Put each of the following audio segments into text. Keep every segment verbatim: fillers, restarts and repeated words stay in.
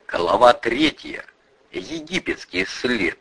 Глава третья. Египетский след.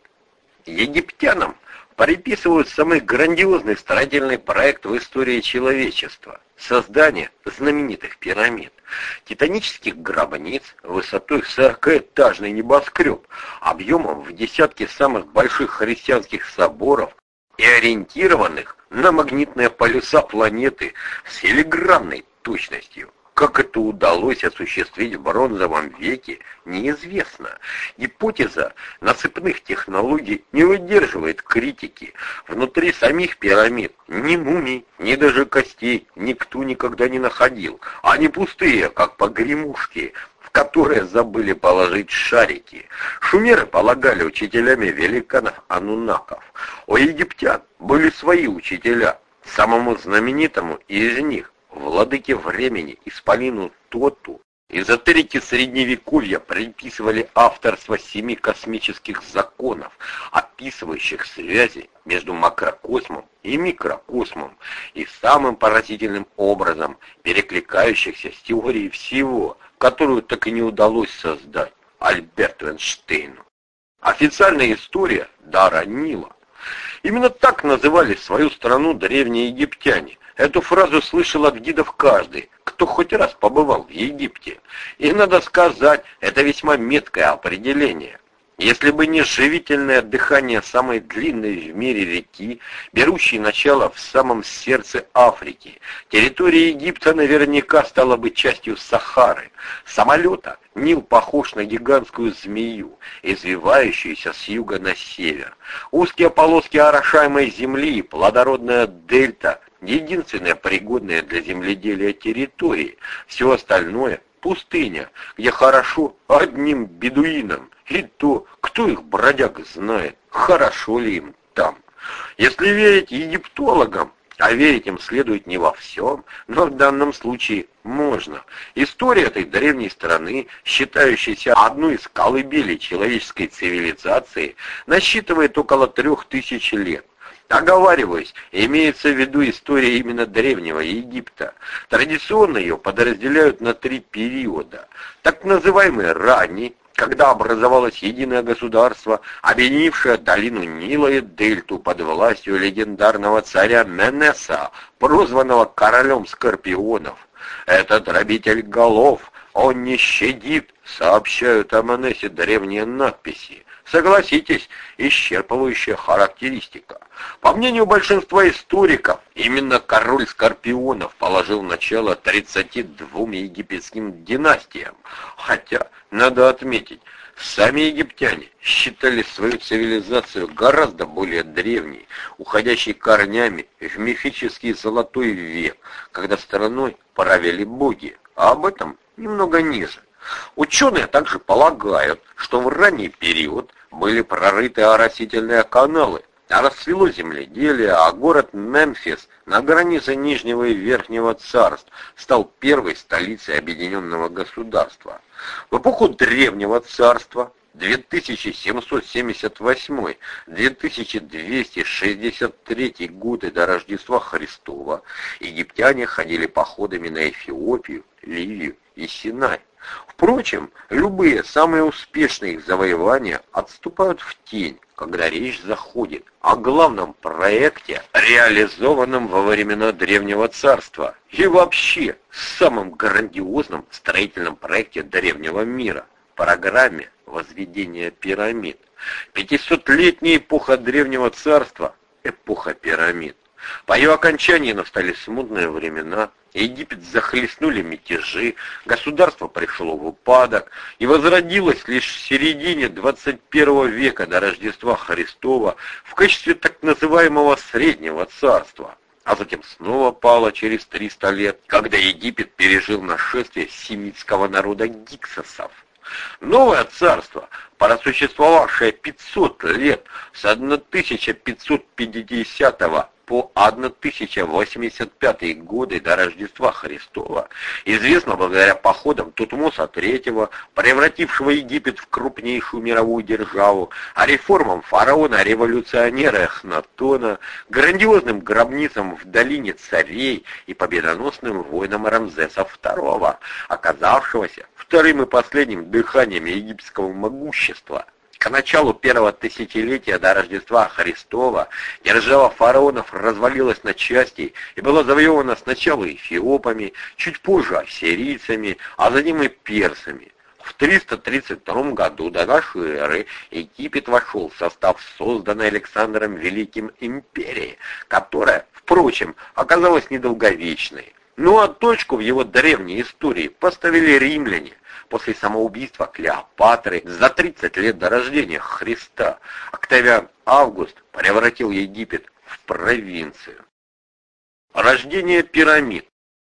Египтянам приписывают самый грандиозный строительный проект в истории человечества – создание знаменитых пирамид, титанических гробниц высотой сорокаэтажный небоскреб, объемом в десятки самых больших христианских соборов и ориентированных на магнитные полюса планеты с филигранной точностью. Как это удалось осуществить в бронзовом веке, неизвестно. Гипотеза насыпных технологий не выдерживает критики. Внутри самих пирамид ни мумий, ни даже костей никто никогда не находил. Они пустые, как погремушки, в которые забыли положить шарики. Шумеры полагали учителями великанов-ануннаков. У египтян были свои учителя. Самому знаменитому из них, владыке времени, исполину Тоту, эзотерики Средневековья приписывали авторство семи космических законов, описывающих связи между макрокосмом и микрокосмом, и самым поразительным образом перекликающихся с теорией всего, которую так и не удалось создать Альберту Эйнштейну. Официальная история дара Нила. Именно так называли свою страну древние египтяне. Эту фразу слышал от гидов каждый, кто хоть раз побывал в Египте. И надо сказать, это весьма меткое определение. Если бы не живительное дыхание самой длинной в мире реки, берущей начало в самом сердце Африки, территория Египта наверняка стала бы частью Сахары. Самолета Нил похож на гигантскую змею, извивающуюся с юга на север. Узкие полоски орошаемой земли и плодородная дельта – единственная пригодная для земледелия территория. Все остальное – пустыня, где хорошо одним бедуинам. И то, кто их бродяг знает, хорошо ли им там. Если верить египтологам, а верить им следует не во всем, но в данном случае можно. История этой древней страны, считающейся одной из колыбелей человеческой цивилизации, насчитывает около трех тысяч лет. Оговариваясь, имеется в виду история именно древнего Египта. Традиционно ее подразделяют на три периода. Так называемый ранний, когда образовалось единое государство, объединившее долину Нила и дельту под властью легендарного царя Менеса, прозванного королем скорпионов. Этот грабитель голов, он не щадит, сообщают о Менесе древние надписи. Согласитесь, исчерпывающая характеристика. По мнению большинства историков, именно король скорпионов положил начало тридцати двум египетским династиям. Хотя, надо отметить, сами египтяне считали свою цивилизацию гораздо более древней, уходящей корнями в мифический золотой век, когда страной правили боги, а об этом немного ниже. Ученые также полагают, что в ранний период были прорыты оросительные каналы, а расцвело земледелие, а город Мемфис на границе Нижнего и Верхнего царств стал первой столицей объединенного государства. В эпоху Древнего царства две тысячи семьсот семьдесят восьмой — две тысячи двести шестьдесят третий годы до Рождества Христова египтяне ходили походами на Эфиопию, Ливию и Синай. Впрочем, любые самые успешные их завоевания отступают в тень, когда речь заходит о главном проекте, реализованном во времена Древнего Царства, и вообще самом грандиозном строительном проекте древнего мира – программе возведения пирамид. Пятисотлетняя эпоха Древнего Царства – эпоха пирамид. По ее окончании настали смутные времена, Египет захлестнули мятежи, государство пришло в упадок и возродилось лишь в середине двадцать первого века до Рождества Христова в качестве так называемого Среднего Царства, а затем снова пало через триста лет, когда Египет пережил нашествие семитского народа гиксосов. Новое царство, просуществовавшее пятьсот лет, с тысяча пятьсот пятидесятого по по тысяча восемьдесят пятые годы до Рождества Христова известна благодаря походам Тутмоса третьего, превратившего Египет в крупнейшую мировую державу, а реформам фараона-революционера Эхнатона, грандиозным гробницам в долине царей и победоносным войнам Рамзеса второго, оказавшегося вторым и последним дыханием египетского могущества. К началу первого тысячелетия до Рождества Христова держава фараонов развалилась на части и была завоевана сначала эфиопами, чуть позже ассирийцами, а затем и персами. В триста тридцать втором году до нашей эры Египет вошел в состав созданной Александром Великим империи, которая, впрочем, оказалась недолговечной. Ну а точку в его древней истории поставили римляне. После самоубийства Клеопатры за тридцать лет до рождения Христа Октавиан Август превратил Египет в провинцию. Рождение пирамид.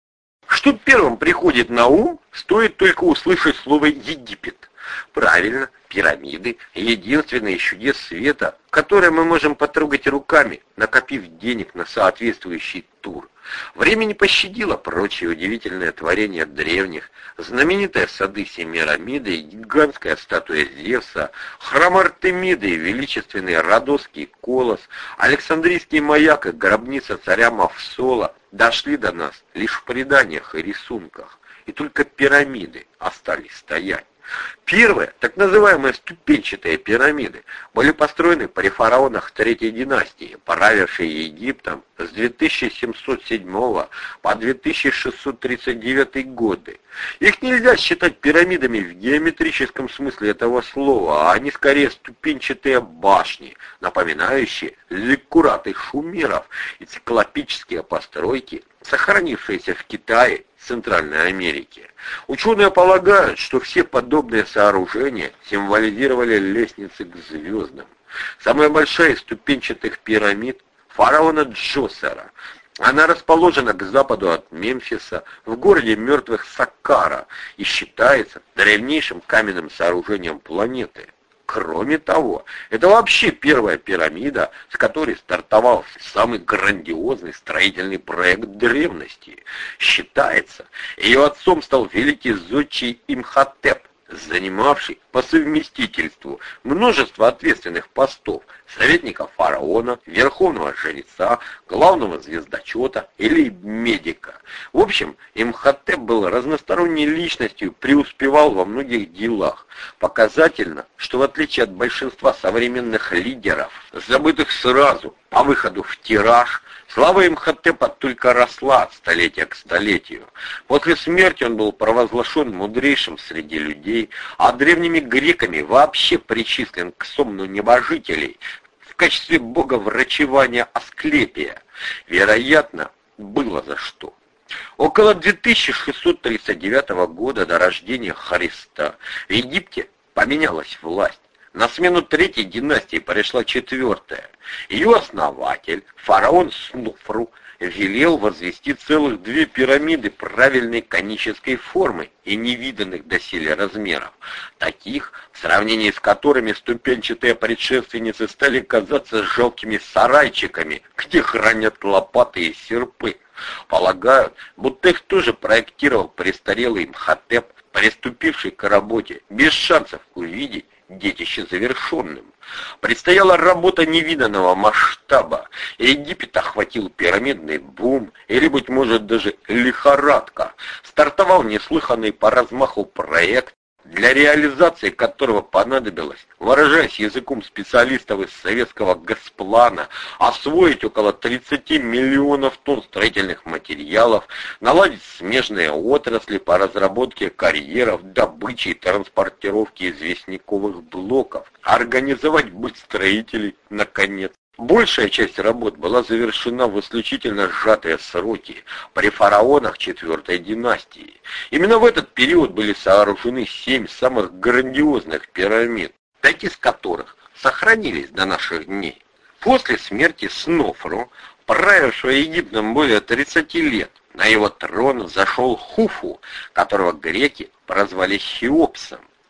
Что первым приходит на ум, стоит только услышать слово «Египет». Правильно, пирамиды — единственный из чудес света, которые мы можем потрогать руками, накопив денег на соответствующий тур. Время не пощадило прочие удивительные творения древних, знаменитые сады Семирамиды, гигантская статуя Зевса, храм Артемиды, величественный Родосский колос, Александрийский маяк и гробница царя Мавсола дошли до нас лишь в преданиях и рисунках, и только пирамиды остались стоять. Первые, так называемые ступенчатые пирамиды, были построены при фараонах Третьей династии, правившей Египтом с две тысячи семьсот седьмого по две тысячи шестьсот тридцать девятый годы. Их нельзя считать пирамидами в геометрическом смысле этого слова, а они скорее ступенчатые башни, напоминающие зиккураты шумеров и циклопические постройки, сохранившиеся в Китае, Центральной Америке. Ученые полагают, что все подобные сооружения символизировали лестницы к звездам. Самая большая из ступенчатых пирамид — фараона Джосера. Она расположена к западу от Мемфиса, в городе мертвых Саккара, и считается древнейшим каменным сооружением планеты. Кроме того, это вообще первая пирамида, с которой стартовал самый грандиозный строительный проект древности. Считается, ее отцом стал великий зодчий Имхотеп, занимавший по совместительству множество ответственных постов: советника фараона, верховного жреца, главного звездочета или медика. В общем, Имхотеп был разносторонней личностью, преуспевал во многих делах. Показательно, что в отличие от большинства современных лидеров, забытых сразу по выходу в тираж, слава Имхотепа только росла от столетия к столетию. После смерти он был провозглашен мудрейшим среди людей, а древними греками вообще причислен к сомну небожителей в качестве бога врачевания Асклепия. Вероятно, было за что. Около две тысячи шестьсот тридцать девятого года до рождения Христа в Египте поменялась власть. На смену третьей династии пришла четвертая. Ее основатель, фараон Снуфру, велел возвести целых две пирамиды правильной конической формы и невиданных доселе размеров, таких, в сравнении с которыми ступенчатые предшественницы стали казаться жалкими сарайчиками, где хранят лопаты и серпы. Полагают, будто их тоже проектировал престарелый Имхотеп, приступивший к работе без шансов увидеть детище завершенным. Предстояла работа невиданного масштаба. Египет охватил пирамидный бум, или, быть может, даже лихорадка. Стартовал неслыханный по размаху проект, для реализации которого понадобилось, выражаясь языком специалистов из советского Госплана, освоить около тридцати миллионов тонн строительных материалов, наладить смежные отрасли по разработке карьеров, добыче и транспортировке известняковых блоков, организовать быт строителей, наконец. Большая часть работ была завершена в исключительно сжатые сроки при фараонах четвертой династии. Именно в этот период были сооружены семь самых грандиозных пирамид, пять из которых сохранились до наших дней. После смерти Снофру, правившего Египтом более тридцати лет, на его трон зашел Хуфу, которого греки прозвали Хеопсом.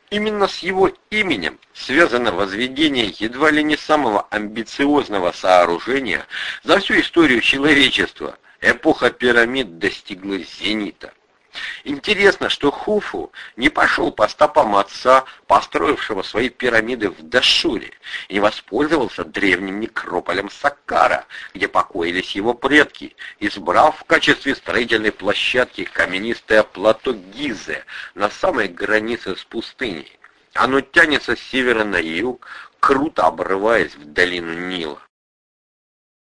Именно с его именем связано возведение едва ли не самого амбициозного сооружения за всю историю человечества. Эпоха пирамид достигла зенита. Интересно, что Хуфу не пошел по стопам отца, построившего свои пирамиды в Дашуре, и не воспользовался древним некрополем Саккара, где покоились его предки, избрав в качестве строительной площадки каменистое плато Гизе на самой границе с пустыней. Оно тянется с севера на юг, круто обрываясь в долину Нила.